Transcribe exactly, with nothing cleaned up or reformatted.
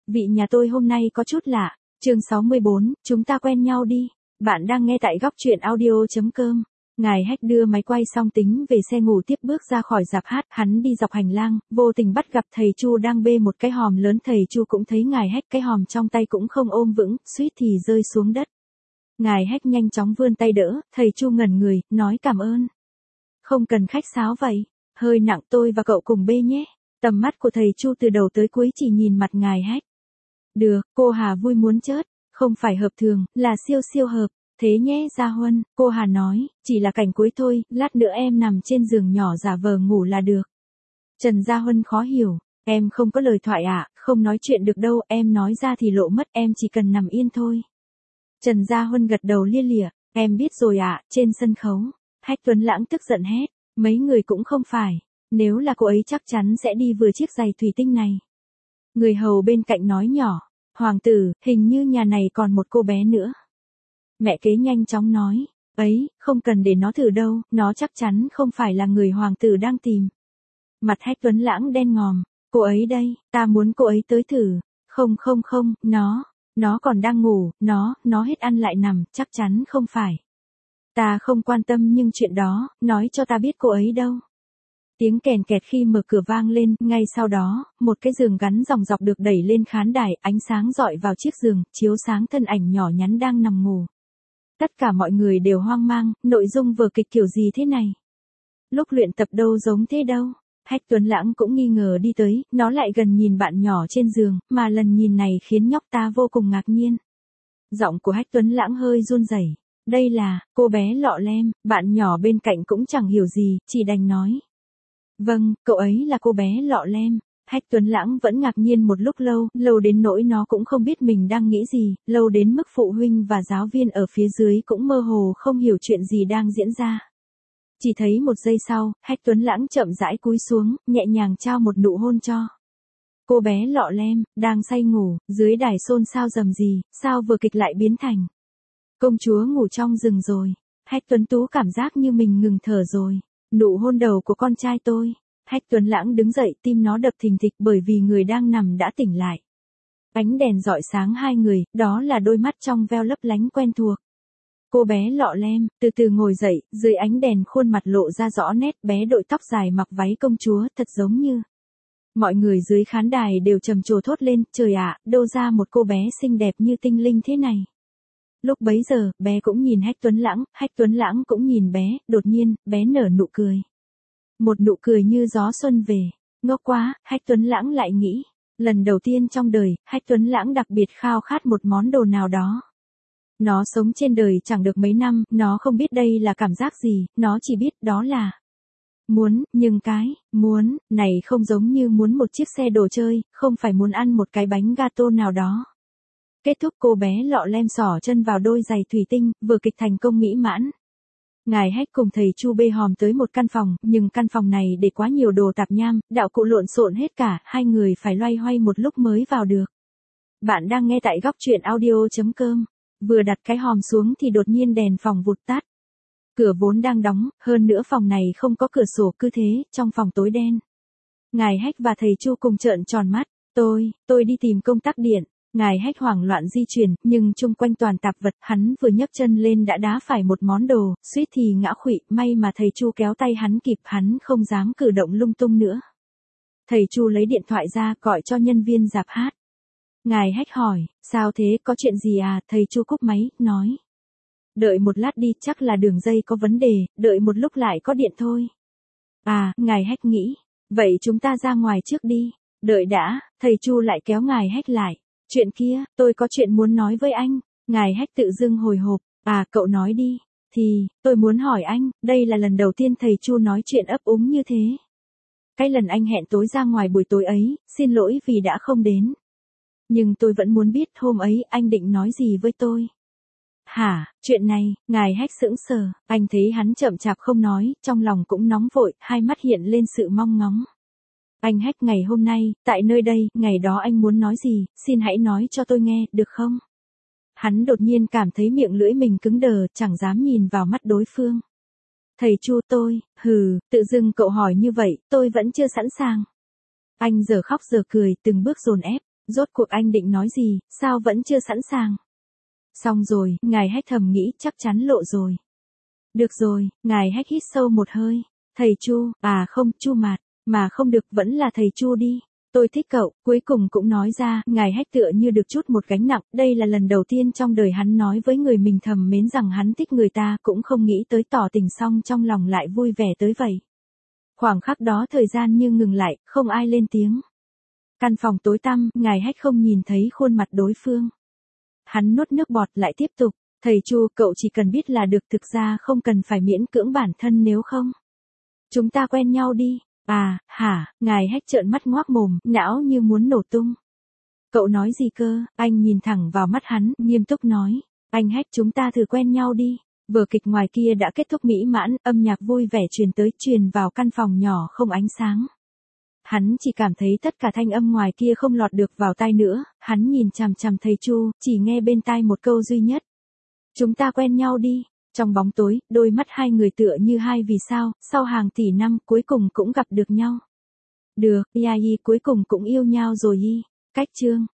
vị nhà tôi hôm nay có chút lạ. Chương sáu mươi bốn, chúng ta quen nhau đi. Bạn đang nghe tại góc truyện audio chấm com. Ngài Hách đưa máy quay xong tính về xe ngủ tiếp bước ra khỏi rạp hát, hắn đi dọc hành lang, vô tình bắt gặp thầy Chu đang bê một cái hòm lớn, thầy Chu cũng thấy Ngài Hách, cái hòm trong tay cũng không ôm vững, suýt thì rơi xuống đất. Ngài Hách nhanh chóng vươn tay đỡ, thầy Chu ngẩn người, nói cảm ơn. Không cần khách sáo vậy, hơi nặng, tôi và cậu cùng bê nhé. Tầm mắt của thầy Chu từ đầu tới cuối chỉ nhìn mặt Ngài Hách. Được, cô Hà vui muốn chết, không phải hợp thường, là siêu siêu hợp. Thế nhé Gia Huân, cô Hà nói, chỉ là cảnh cuối thôi, lát nữa em nằm trên giường nhỏ giả vờ ngủ là được. Trần Gia Huân khó hiểu, em không có lời thoại ạ, à, không nói chuyện được đâu, em nói ra thì lộ mất, em chỉ cần nằm yên thôi. Trần Gia Huân gật đầu lia lịa, em biết rồi ạ, à, trên sân khấu. Hách Tuấn Lãng tức giận hét, mấy người cũng không phải, nếu là cô ấy chắc chắn sẽ đi vừa chiếc giày thủy tinh này. Người hầu bên cạnh nói nhỏ, hoàng tử, hình như nhà này còn một cô bé nữa. Mẹ kế nhanh chóng nói, ấy, không cần để nó thử đâu, nó chắc chắn không phải là người hoàng tử đang tìm. Mặt Hách Tuấn Lãng đen ngòm, cô ấy đây, ta muốn cô ấy tới thử. Không không không, nó, nó còn đang ngủ, nó, nó hết ăn lại nằm, chắc chắn không phải. Ta không quan tâm nhưng chuyện đó, nói cho ta biết cô ấy đâu. Tiếng kèn kẹt khi mở cửa vang lên, ngay sau đó, một cái giường gắn dòng dọc được đẩy lên khán đài, ánh sáng dọi vào chiếc giường, chiếu sáng thân ảnh nhỏ nhắn đang nằm ngủ. Tất cả mọi người đều hoang mang, nội dung vở kịch kiểu gì thế này? Lúc luyện tập đâu giống thế đâu. Hách Tuấn Lãng cũng nghi ngờ đi tới, nó lại gần nhìn bạn nhỏ trên giường, mà lần nhìn này khiến nhóc ta vô cùng ngạc nhiên. Giọng của Hách Tuấn Lãng hơi run rẩy. Đây là, cô bé Lọ Lem, bạn nhỏ bên cạnh cũng chẳng hiểu gì, chỉ đành nói. Vâng, cậu ấy là cô bé Lọ Lem. Hách Tuấn Lãng vẫn ngạc nhiên một lúc lâu, lâu đến nỗi nó cũng không biết mình đang nghĩ gì, lâu đến mức phụ huynh và giáo viên ở phía dưới cũng mơ hồ không hiểu chuyện gì đang diễn ra. Chỉ thấy một giây sau, Hách Tuấn Lãng chậm rãi cúi xuống, nhẹ nhàng trao một nụ hôn cho cô bé Lọ Lem, đang say ngủ, dưới đài xôn xao rầm rì, sao vừa kịch lại biến thành công chúa ngủ trong rừng rồi. Hách Tuấn Tú cảm giác như mình ngừng thở rồi. Nụ hôn đầu của con trai tôi. Hách Tuấn Lãng đứng dậy, tim nó đập thình thịch bởi vì người đang nằm đã tỉnh lại. Ánh đèn rọi sáng hai người, đó là đôi mắt trong veo lấp lánh quen thuộc. Cô bé Lọ Lem, từ từ ngồi dậy, dưới ánh đèn khuôn mặt lộ ra rõ nét, bé đội tóc dài mặc váy công chúa, thật giống như. Mọi người dưới khán đài đều trầm trồ thốt lên, trời ạ, đâu ra một cô bé xinh đẹp như tinh linh thế này. Lúc bấy giờ, bé cũng nhìn Hách Tuấn Lãng, Hách Tuấn Lãng cũng nhìn bé, đột nhiên, bé nở nụ cười. Một nụ cười như gió xuân về. Ngốc quá, Hách Tuấn Lãng lại nghĩ. Lần đầu tiên trong đời, Hách Tuấn Lãng đặc biệt khao khát một món đồ nào đó. Nó sống trên đời chẳng được mấy năm, nó không biết đây là cảm giác gì, nó chỉ biết đó là muốn, nhưng cái muốn này không giống như muốn một chiếc xe đồ chơi, không phải muốn ăn một cái bánh gato nào đó. Kết thúc, cô bé Lọ Lem xỏ chân vào đôi giày thủy tinh, vừa kịch thành công mỹ mãn. Ngài Hách cùng thầy Chu bê hòm tới một căn phòng, nhưng căn phòng này để quá nhiều đồ tạp nham, đạo cụ lộn xộn hết cả, hai người phải loay hoay một lúc mới vào được. Bạn đang nghe tại góc truyện audio chấm com. Vừa đặt cái hòm xuống thì đột nhiên đèn phòng vụt tắt. Cửa vốn đang đóng, hơn nữa phòng này không có cửa sổ, cứ thế, trong phòng tối đen. Ngài Hách và thầy Chu cùng trợn tròn mắt, tôi, tôi đi tìm công tắc điện. Ngài Hách hoảng loạn di chuyển, nhưng chung quanh toàn tạp vật, hắn vừa nhấc chân lên đã đá phải một món đồ, suýt thì ngã khuỵu, may mà thầy Chu kéo tay hắn kịp, hắn không dám cử động lung tung nữa. Thầy Chu lấy điện thoại ra, gọi cho nhân viên rạp hát. Ngài Hách hỏi, sao thế, có chuyện gì à, thầy Chu cúp máy, nói. Đợi một lát đi, chắc là đường dây có vấn đề, đợi một lúc lại có điện thôi. À, Ngài Hách nghĩ, vậy chúng ta ra ngoài trước đi, đợi đã, thầy Chu lại kéo Ngài Hách lại. Chuyện kia, tôi có chuyện muốn nói với anh. Ngài Hách tự dưng hồi hộp, à cậu nói đi. Thì, tôi muốn hỏi anh, đây là lần đầu tiên thầy Chu nói chuyện ấp úng như thế. Cái lần anh hẹn tối ra ngoài buổi tối ấy, xin lỗi vì đã không đến. Nhưng tôi vẫn muốn biết hôm ấy anh định nói gì với tôi. Hả, chuyện này, Ngài Hách sững sờ, anh thấy hắn chậm chạp không nói, trong lòng cũng nóng vội, hai mắt hiện lên sự mong ngóng. Anh Hách, ngày hôm nay, tại nơi đây, ngày đó anh muốn nói gì, xin hãy nói cho tôi nghe, được không? Hắn đột nhiên cảm thấy miệng lưỡi mình cứng đờ, chẳng dám nhìn vào mắt đối phương. Thầy Chu tôi, hừ, tự dưng cậu hỏi như vậy, tôi vẫn chưa sẵn sàng. Anh giờ khóc giờ cười, từng bước dồn ép, Rốt cuộc anh định nói gì, sao vẫn chưa sẵn sàng? Xong rồi, ngài Hách thầm nghĩ chắc chắn lộ rồi. Được rồi, ngài Hách hít sâu một hơi. Thầy Chu, à không, Chu Mạt, mà không được vẫn là thầy Chu đi. Tôi thích cậu, cuối cùng cũng nói ra, ngài Hách tựa như được chút một gánh nặng, đây là lần đầu tiên trong đời hắn nói với người mình thầm mến rằng hắn thích người ta, cũng không nghĩ tới tỏ tình xong trong lòng lại vui vẻ tới vậy. Khoảng khắc đó thời gian như ngừng lại, không ai lên tiếng. Căn phòng tối tăm, ngài Hách không nhìn thấy khuôn mặt đối phương. Hắn nuốt nước bọt lại tiếp tục, thầy Chu, cậu chỉ cần biết là được, thực ra không cần phải miễn cưỡng bản thân nếu không. Chúng ta quen nhau đi. À, hả, ngài Hách trợn mắt ngoác mồm, não như muốn nổ tung. Cậu nói gì cơ? Anh nhìn thẳng vào mắt hắn, nghiêm túc nói. Anh Hách, chúng ta thử quen nhau đi. Vở kịch ngoài kia đã kết thúc mỹ mãn, âm nhạc vui vẻ truyền tới, truyền vào căn phòng nhỏ không ánh sáng. Hắn chỉ cảm thấy tất cả thanh âm ngoài kia không lọt được vào tai nữa, hắn nhìn chằm chằm thầy Chu, chỉ nghe bên tai một câu duy nhất. Chúng ta quen nhau đi. Trong bóng tối, đôi mắt hai người tựa như hai vì sao, sau hàng tỷ năm cuối cùng cũng gặp được nhau. Được, Yai cuối cùng cũng yêu nhau rồi y. Cách chương.